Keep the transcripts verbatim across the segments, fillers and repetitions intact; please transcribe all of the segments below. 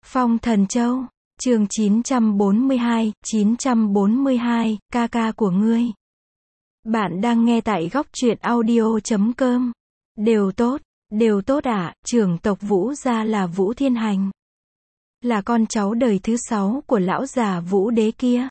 Phong Thần Châu, chương chín trăm bốn mươi hai, chín trăm bốn mươi hai, ca ca của ngươi. Bạn đang nghe tại góc truyện audio chấm com. Đều tốt, đều tốt ạ, à, trưởng tộc Vũ gia là Vũ Thiên Hành. Là con cháu đời thứ sáu của lão già Vũ Đế kia.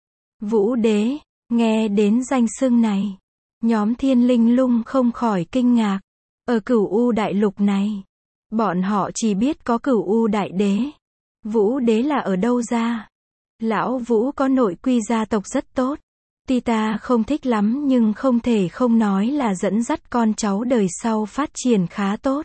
Vũ Đế, nghe đến danh xưng này. Nhóm Thiên Linh Lung không khỏi kinh ngạc. Ở Cửu U Đại Lục này, bọn họ chỉ biết có Cửu U Đại Đế. Vũ Đế là ở đâu ra? Lão Vũ có nội quy gia tộc rất tốt. Tuy ta không thích lắm nhưng không thể không nói là dẫn dắt con cháu đời sau phát triển khá tốt.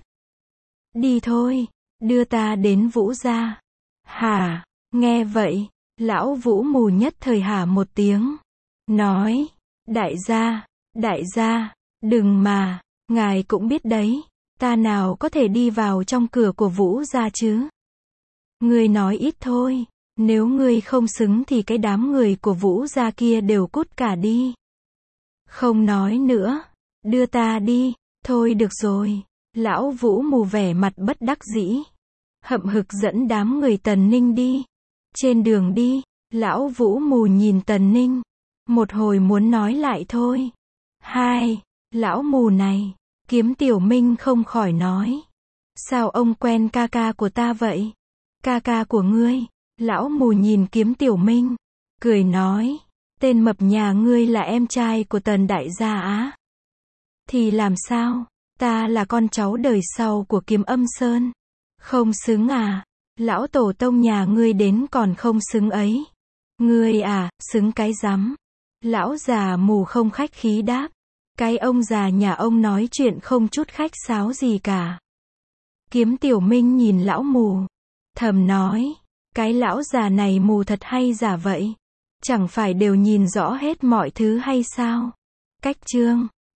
Đi thôi, đưa ta đến Vũ gia. Hả? Nghe vậy, lão Vũ mù nhất thời hả một tiếng. Nói, đại gia, đại gia, đừng mà, ngài cũng biết đấy, ta nào có thể đi vào trong cửa của Vũ gia chứ? Ngươi nói ít thôi, nếu ngươi không xứng thì cái đám người của Vũ gia kia đều cút cả đi. Không nói nữa, đưa ta đi, thôi được rồi. Lão Vũ mù vẻ mặt bất đắc dĩ, hậm hực dẫn đám người Tần Ninh đi. Trên đường đi, lão Vũ mù nhìn Tần Ninh, một hồi muốn nói lại thôi. Hai, lão mù này, Kiếm Tiểu Minh không khỏi nói. Sao ông quen ca ca của ta vậy? Ca ca của ngươi? Lão mù nhìn Kiếm Tiểu Minh, cười nói, tên mập nhà ngươi là em trai của Tần đại gia á. Thì làm sao? Ta là con cháu đời sau của Kiếm Âm Sơn. Không xứng à? Lão tổ tông nhà ngươi đến còn không xứng ấy. Ngươi à, xứng cái rắm. Lão già mù không khách khí đáp. Cái ông già nhà ông nói chuyện không chút khách sáo gì cả. Kiếm Tiểu Minh nhìn lão mù, thầm nói, cái lão già này mù thật hay giả vậy? Chẳng phải đều nhìn rõ hết mọi thứ hay sao? Cách chương